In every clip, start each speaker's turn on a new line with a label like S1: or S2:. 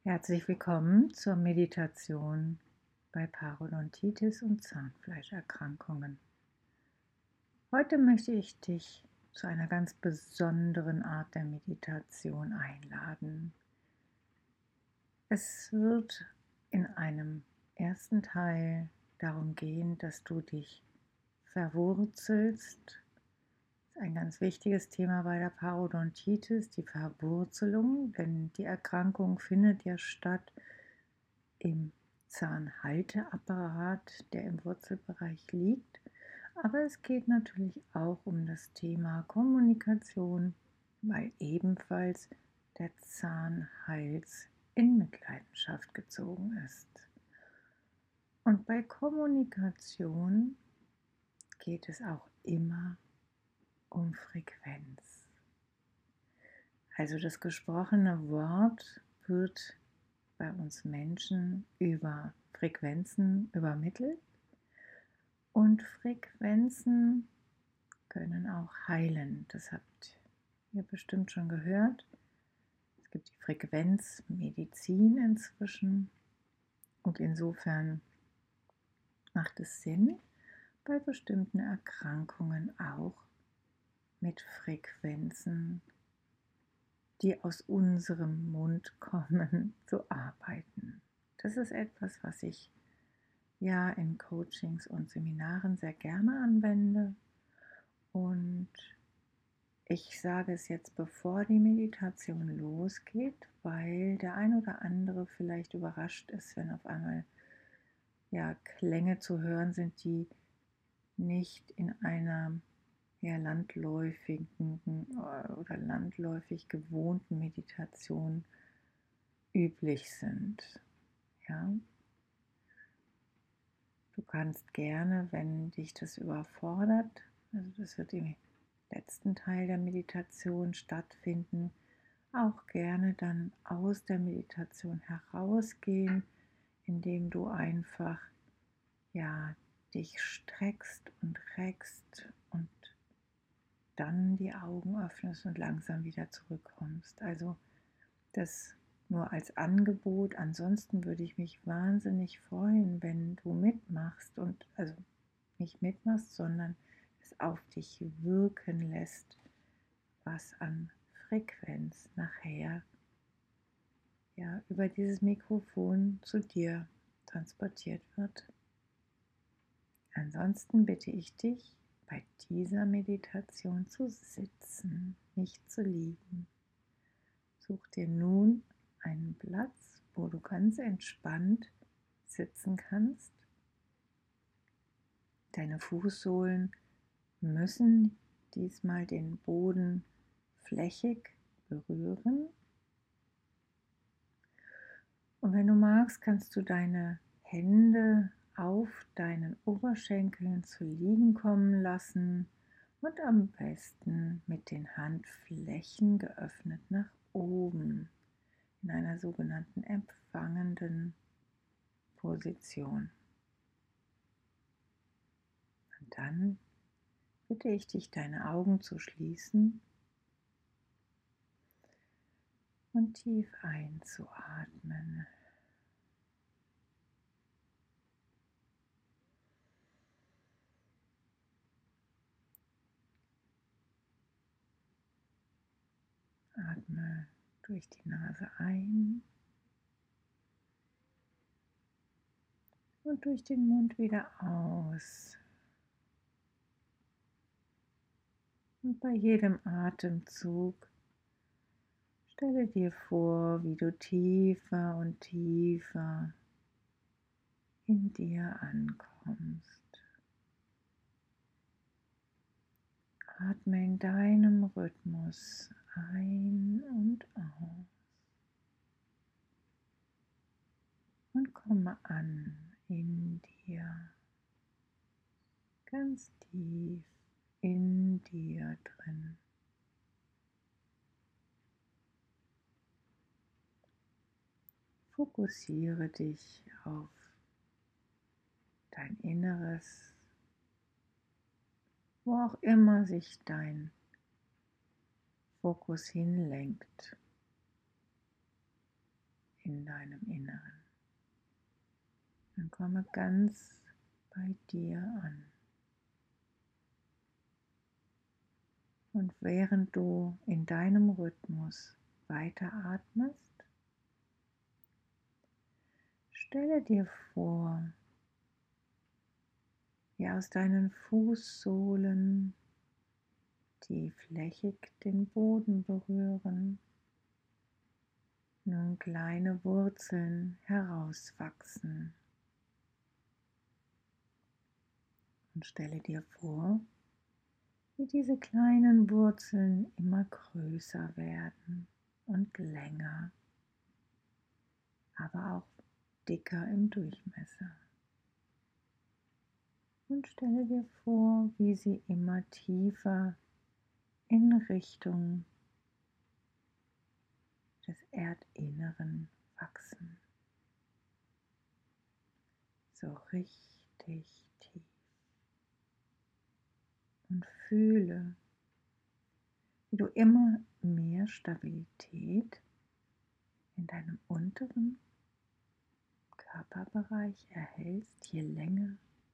S1: Herzlich willkommen zur Meditation bei Parodontitis und Zahnfleischerkrankungen. Heute möchte ich dich zu einer ganz besonderen Art der Meditation einladen. Es wird in einem ersten Teil darum gehen, dass du dich verwurzelst. Das ist ein ganz wichtiges Thema bei der Parodontitis, die Verwurzelung, denn die Erkrankung findet ja statt im Zahnhalteapparat, der im Wurzelbereich liegt. Aber es geht natürlich auch um das Thema Kommunikation, weil ebenfalls der Zahnhals in Mitleidenschaft gezogen ist. Und bei Kommunikation geht es auch immer um Frequenz. Also das gesprochene Wort wird bei uns Menschen über Frequenzen übermittelt und Frequenzen können auch heilen. Das habt ihr bestimmt schon gehört. Es gibt die Frequenzmedizin inzwischen und insofern macht es Sinn, bei bestimmten Erkrankungen auch mit Frequenzen, die aus unserem Mund kommen, zu arbeiten. Das ist etwas, was ich ja in Coachings und Seminaren sehr gerne anwende. Und ich sage es jetzt, bevor die Meditation losgeht, weil der ein oder andere vielleicht überrascht ist, wenn auf einmal Klänge zu hören sind, die nicht in einer landläufigen oder landläufig gewohnten Meditation üblich sind. Ja? Du kannst gerne, wenn dich das überfordert, also das wird im letzten Teil der Meditation stattfinden, auch gerne dann aus der Meditation herausgehen, indem du einfach dich streckst und reckst und dann die Augen öffnest und langsam wieder zurückkommst. Also das nur als Angebot. Ansonsten würde ich mich wahnsinnig freuen, wenn du mitmachst und also nicht mitmachst, sondern es auf dich wirken lässt, was an Frequenz nachher über dieses Mikrofon zu dir transportiert wird. Ansonsten bitte ich dich, bei dieser Meditation zu sitzen, nicht zu liegen. Such dir nun einen Platz, wo du ganz entspannt sitzen kannst. Deine Fußsohlen müssen diesmal den Boden flächig berühren. Und wenn du magst, kannst du deine Hände auf deinen Oberschenkeln zu liegen kommen lassen und am besten mit den Handflächen geöffnet nach oben in einer sogenannten empfangenden Position. Und dann bitte ich dich, deine Augen zu schließen und tief einzuatmen. Atme durch die Nase ein und durch den Mund wieder aus. Und bei jedem Atemzug stelle dir vor, wie du tiefer und tiefer in dir ankommst. Atme in deinem Rhythmus ein und aus und komme an in dir, ganz tief in dir drin. Fokussiere dich auf dein Inneres, wo auch immer sich dein Fokus hinlenkt. in deinem Inneren. Dann komme ganz bei dir an. Und während du in deinem Rhythmus weiteratmest, stelle dir vor, wie aus deinen Fußsohlen, die flächig den Boden berühren, nun kleine Wurzeln herauswachsen. Und stelle dir vor, wie diese kleinen Wurzeln immer größer werden und länger, aber auch dicker im Durchmesser. Und stelle dir vor, wie sie immer tiefer in Richtung des Erdinneren wachsen. So richtig tief. Und fühle, wie du immer mehr Stabilität in deinem unteren Körperbereich erhältst, je länger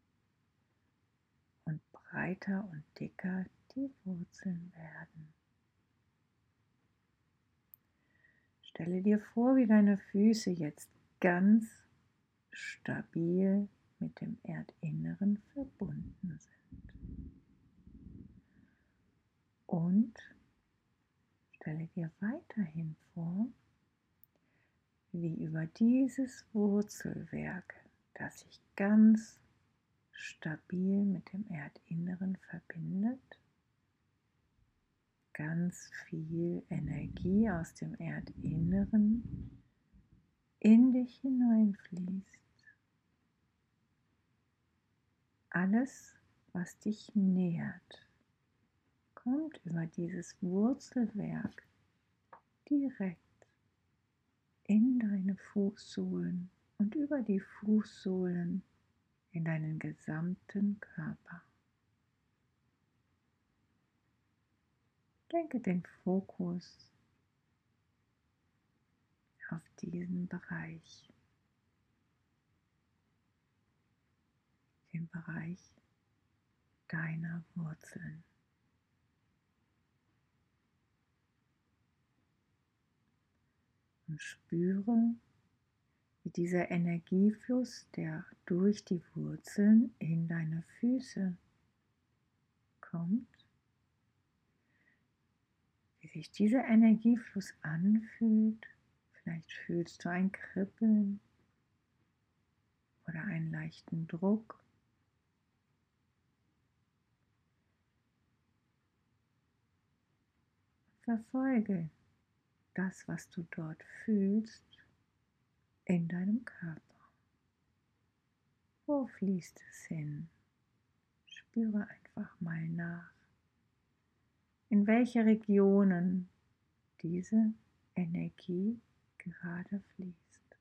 S1: und breiter und dicker die Wurzeln werden. Stelle dir vor, wie deine Füße jetzt ganz stabil mit dem Erdinneren verbunden sind. Und stelle dir weiterhin vor, wie über dieses Wurzelwerk, das sich ganz stabil mit dem Erdinneren verbindet, ganz viel Energie aus dem Erdinneren in dich hineinfließt. Alles, was dich nährt, kommt über dieses Wurzelwerk direkt in deine Fußsohlen und über die Fußsohlen in deinen gesamten Körper. Lenke den Fokus auf diesen Bereich, den Bereich deiner Wurzeln. Und spüre, wie dieser Energiefluss, der durch die Wurzeln in deine Füße kommt, wie sich dieser Energiefluss anfühlt. Vielleicht fühlst du ein Kribbeln oder einen leichten Druck. Verfolge das, was du dort fühlst, in deinem Körper. Wo fließt es hin? Spüre einfach mal nach, in welche Regionen diese Energie gerade fließt.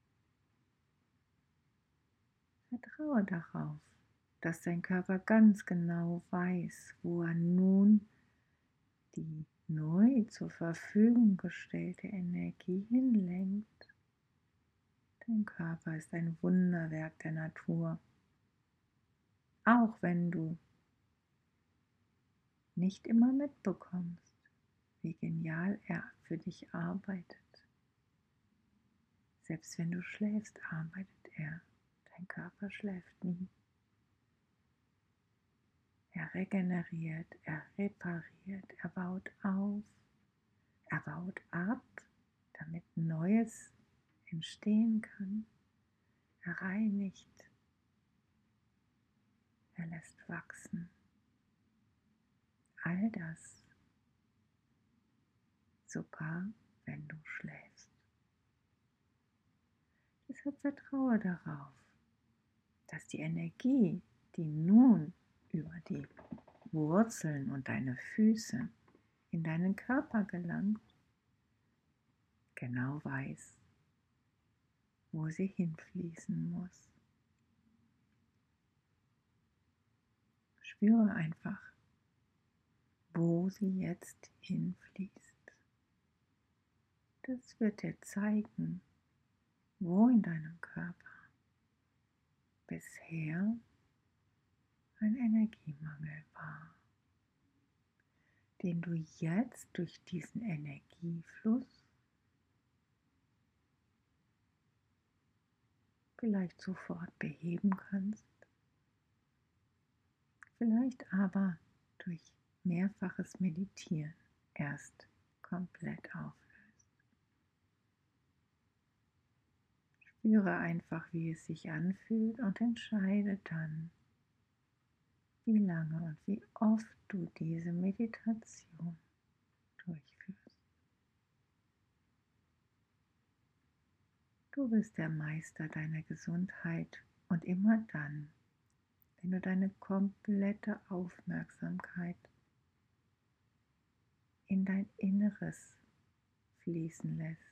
S1: Vertraue darauf, dass dein Körper ganz genau weiß, wo er nun die neu zur Verfügung gestellte Energie hinlenkt. Dein Körper ist ein Wunderwerk der Natur, auch wenn du nicht immer mitbekommst, wie genial er für dich arbeitet. Selbst wenn du schläfst, arbeitet er. Dein Körper schläft nie. Er regeneriert, er repariert, er baut auf, er baut ab, damit Neues entstehen kann. Er reinigt, er lässt wachsen. All das, sogar wenn du schläfst. Deshalb vertraue darauf, dass die Energie, die nun über die Wurzeln und deine Füße in deinen Körper gelangt, genau weiß, wo sie hinfließen muss. Spüre einfach, wo sie jetzt hinfließt. Das wird dir zeigen, wo in deinem Körper bisher ein Energiemangel war, den du jetzt durch diesen Energiefluss vielleicht sofort beheben kannst, vielleicht aber durch mehrfaches Meditieren erst komplett auflöst. Spüre einfach, wie es sich anfühlt und entscheide dann, wie lange und wie oft du diese Meditation durchführst. Du bist der Meister deiner Gesundheit und immer dann, wenn du deine komplette Aufmerksamkeit in dein Inneres fließen lässt,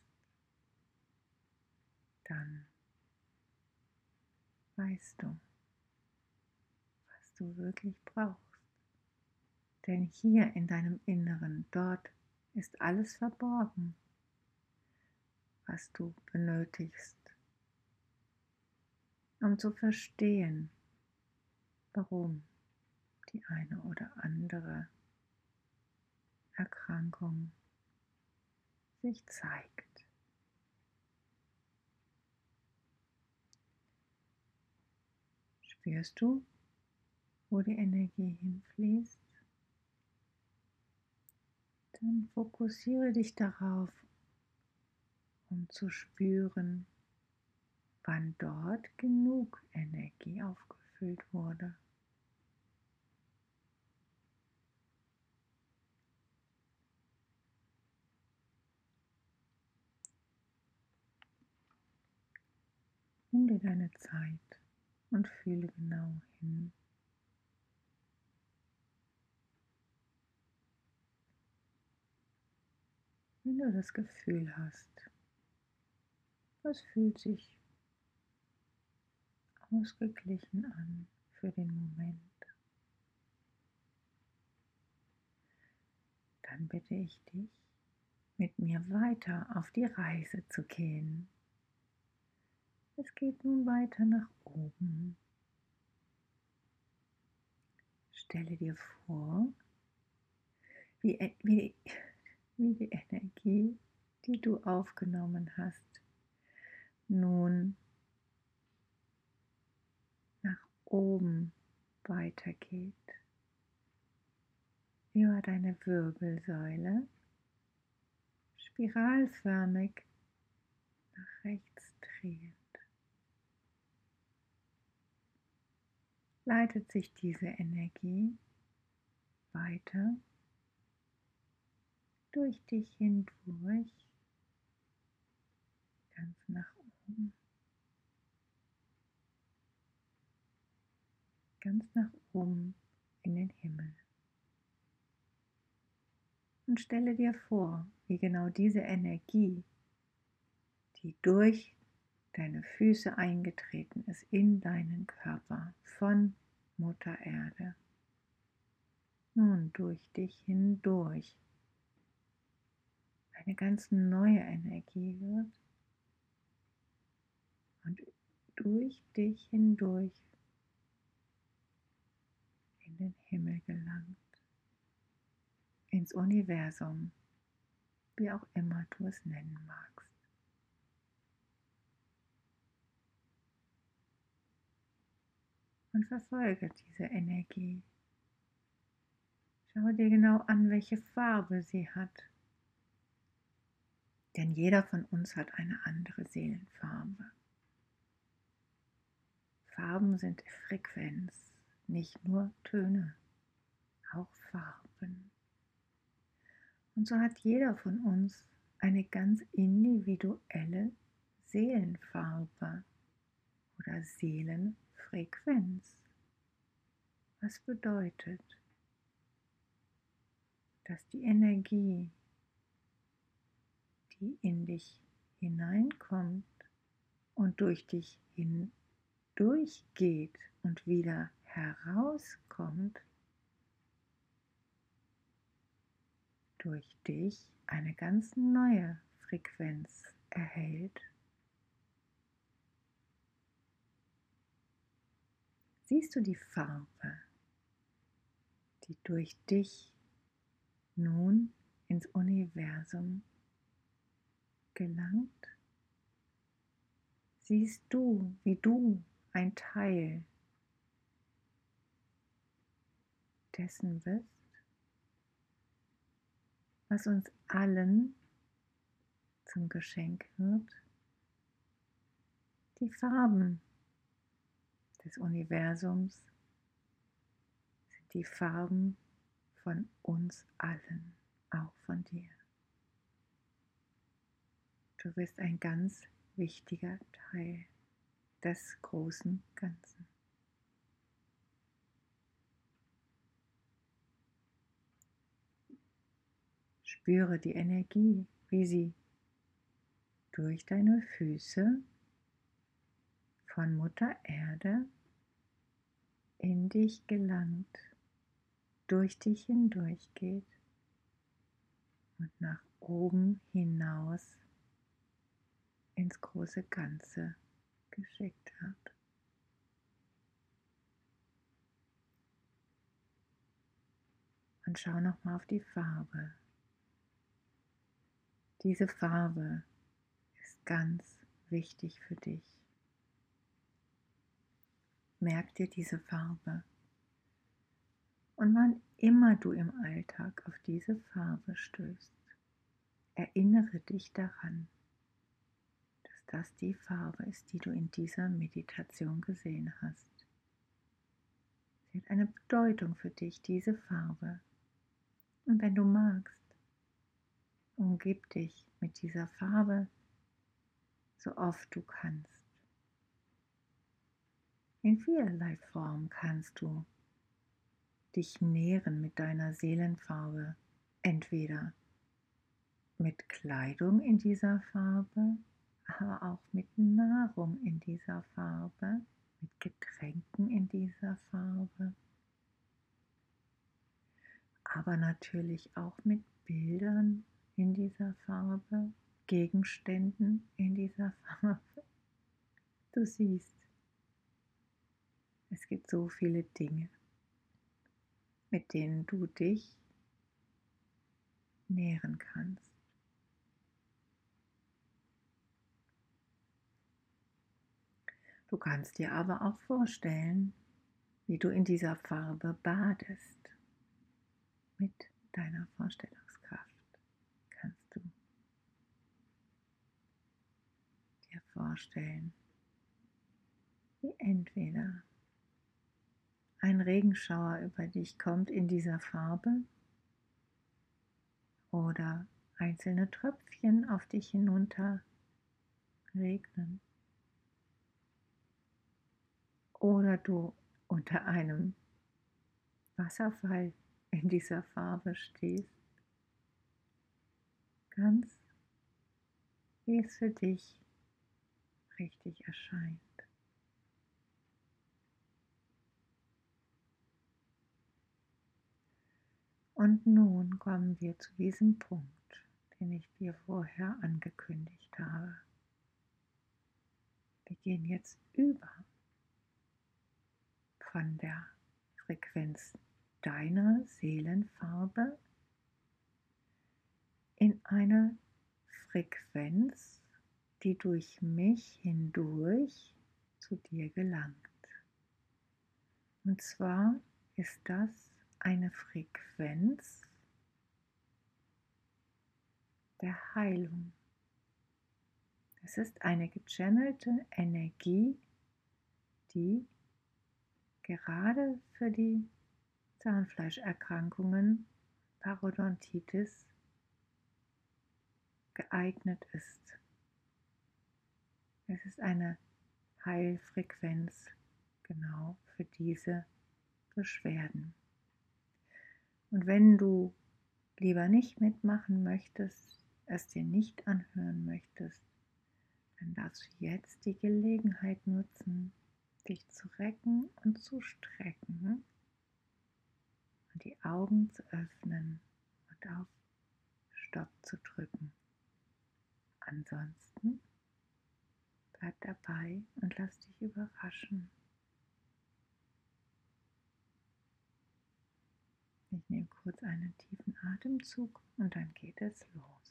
S1: dann weißt du, was du wirklich brauchst. Denn hier in deinem Inneren, dort ist alles verborgen, was du benötigst, um zu verstehen, warum die eine oder andere Erkrankung sich zeigt. Spürst du, wo die Energie hinfließt? Dann fokussiere dich darauf, um zu spüren, wann dort genug Energie aufgefüllt wurde. Nimm dir deine Zeit und fühle genau hin. Wenn du das Gefühl hast, was fühlt sich ausgeglichen an für den Moment, dann bitte ich dich, mit mir weiter auf die Reise zu gehen. Es geht nun weiter nach oben. Stelle dir vor, wie die Energie, die du aufgenommen hast, nun nach oben weitergeht, über deine Wirbelsäule, spiralförmig nach rechts drehend. Leitet sich diese Energie weiter durch dich hindurch, ganz nach oben, ganz nach oben in den Himmel. Und stelle dir vor, wie genau diese Energie, die durch deine Füße eingetreten ist in deinen Körper von Mutter Erde, nun durch dich hindurch eine ganz neue Energie wird und durch dich hindurch in den Himmel gelangt, ins Universum, wie auch immer du es nennen magst. Und verfolge diese Energie. Schau dir genau an, welche Farbe sie hat. Denn jeder von uns hat eine andere Seelenfarbe. Farben sind Frequenz, nicht nur Töne, auch Farben. Und so hat jeder von uns eine ganz individuelle Seelenfarbe oder Seelenfrequenz. Was bedeutet, dass die Energie, die in dich hineinkommt und durch dich hindurchgeht und wieder herauskommt, durch dich eine ganz neue Frequenz erhält siehst du die Farbe, die durch dich nun ins Universum gelangt? Siehst du, wie du ein Teil dessen bist, was uns allen zum Geschenk wird? Die Farben des Universums sind die Farben von uns allen, auch von dir. Du bist ein ganz wichtiger Teil des großen Ganzen. Spüre die Energie, wie sie durch deine Füße von Mutter Erde in dich gelangt, durch dich hindurch geht und nach oben hinaus ins große Ganze geschickt wird. Und schau nochmal auf die Farbe. Diese Farbe ist ganz wichtig für dich. Merk dir diese Farbe. Und wann immer du im Alltag auf diese Farbe stößt, erinnere dich daran, dass das die Farbe ist, die du in dieser Meditation gesehen hast. Sie hat eine Bedeutung für dich, diese Farbe. Und wenn du magst, umgib dich mit dieser Farbe so oft du kannst. In vielerlei Form kannst du dich nähren mit deiner Seelenfarbe, entweder mit Kleidung in dieser Farbe, aber auch mit Nahrung in dieser Farbe, mit Getränken in dieser Farbe, aber natürlich auch mit Bildern in dieser Farbe, Gegenständen in dieser Farbe. Du siehst, es gibt so viele Dinge, mit denen du dich nähren kannst. Du kannst dir aber auch vorstellen, wie du in dieser Farbe badest. Mit deiner Vorstellungskraft kannst du dir vorstellen, wie entweder ein Regenschauer über dich kommt in dieser Farbe oder einzelne Tröpfchen auf dich hinunter regnen. Oder du unter einem Wasserfall in dieser Farbe stehst. Ganz wie es für dich richtig erscheint. Und nun kommen wir zu diesem Punkt, den ich dir vorher angekündigt habe. Wir gehen jetzt über von der Frequenz deiner Seelenfarbe in eine Frequenz, die durch mich hindurch zu dir gelangt. Und zwar ist das eine Frequenz der Heilung. Es ist eine gechannelte Energie, die gerade für die Zahnfleischerkrankungen, Parodontitis geeignet ist. Es ist eine Heilfrequenz genau für diese Beschwerden. Und wenn du lieber nicht mitmachen möchtest, es dir nicht anhören möchtest, dann darfst du jetzt die Gelegenheit nutzen, dich zu recken und zu strecken und die Augen zu öffnen und auf Stopp zu drücken. Ansonsten bleib dabei und lass dich überraschen. Ich nehme kurz einen tiefen Atemzug und dann geht es los.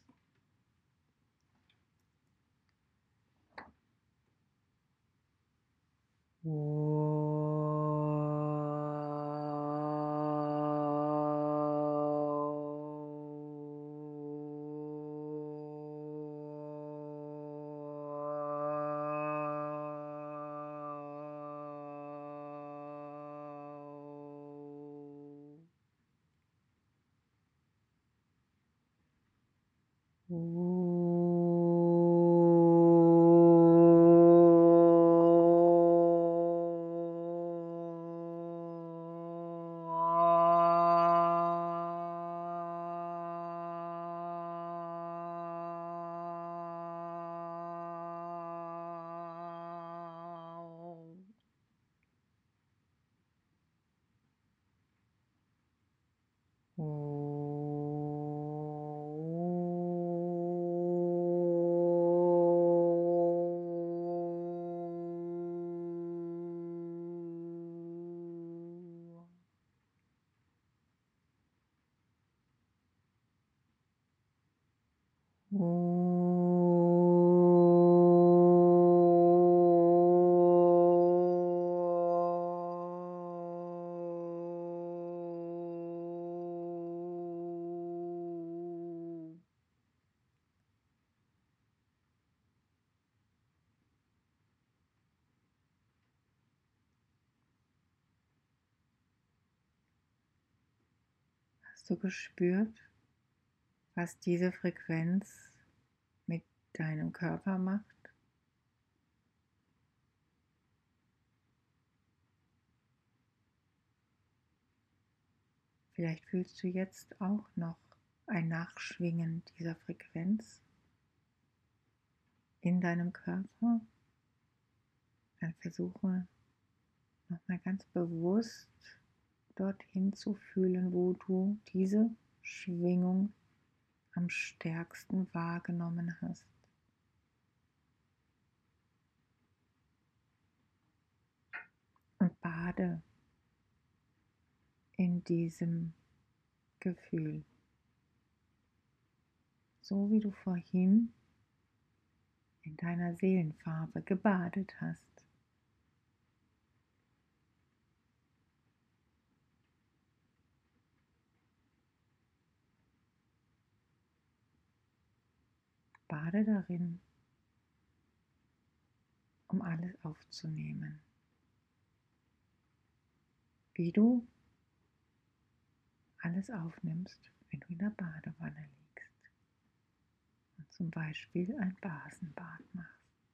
S1: Hast du gespürt, was diese Frequenz mit deinem Körper macht? Vielleicht fühlst du jetzt auch noch ein Nachschwingen dieser Frequenz in deinem Körper. Dann versuche nochmal ganz bewusst dorthin zu fühlen, wo du diese Schwingung am stärksten wahrgenommen hast. Und bade in diesem Gefühl, so wie du vorhin in deiner Seelenfarbe gebadet hast. Bade darin, um alles aufzunehmen, wie du alles aufnimmst, wenn du in der Badewanne liegst und zum Beispiel ein Basenbad machst.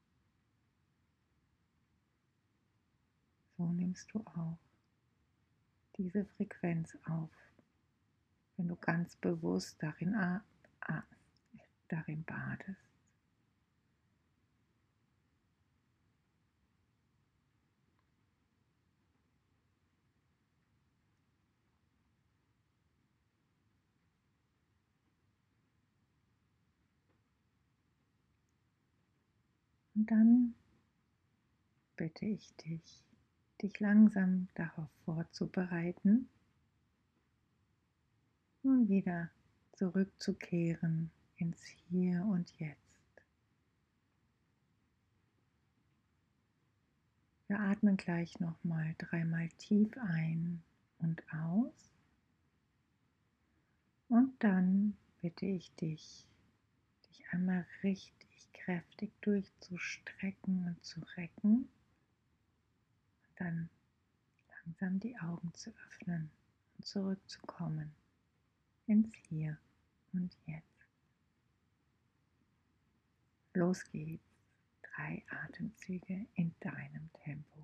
S1: So nimmst du auch diese Frequenz auf, wenn du ganz bewusst darin badest. Und dann bitte ich dich, dich langsam darauf vorzubereiten, nun wieder zurückzukehren ins Hier und Jetzt. Wir atmen gleich nochmal 3-mal tief ein und aus. Und dann bitte ich dich, dich einmal richtig kräftig durchzustrecken und zu recken. Und dann langsam die Augen zu öffnen und zurückzukommen ins Hier und Jetzt. Los geht's. 3 Atemzüge in deinem Tempo.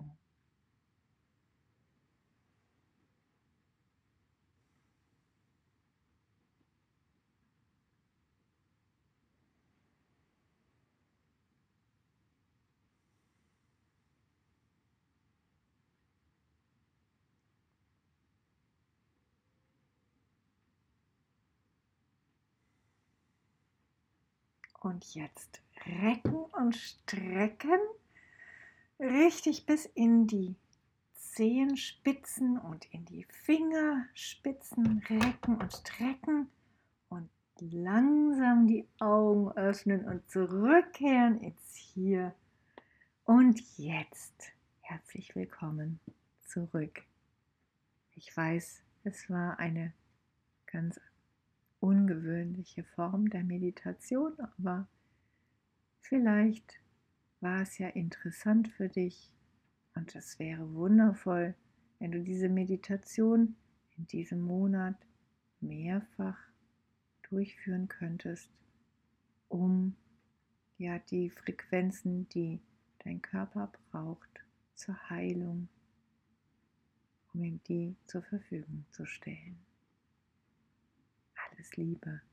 S1: Und jetzt recken und strecken, richtig bis in die Zehenspitzen und in die Fingerspitzen recken und strecken und langsam die Augen öffnen und zurückkehren ins Hier und Jetzt. Herzlich willkommen zurück. Ich weiß, es war eine ganz ungewöhnliche Form der Meditation, aber vielleicht war es ja interessant für dich und es wäre wundervoll, wenn du diese Meditation in diesem Monat mehrfach durchführen könntest, um ja die Frequenzen, die dein Körper braucht, zur Heilung, um ihm die zur Verfügung zu stellen. Alles Liebe.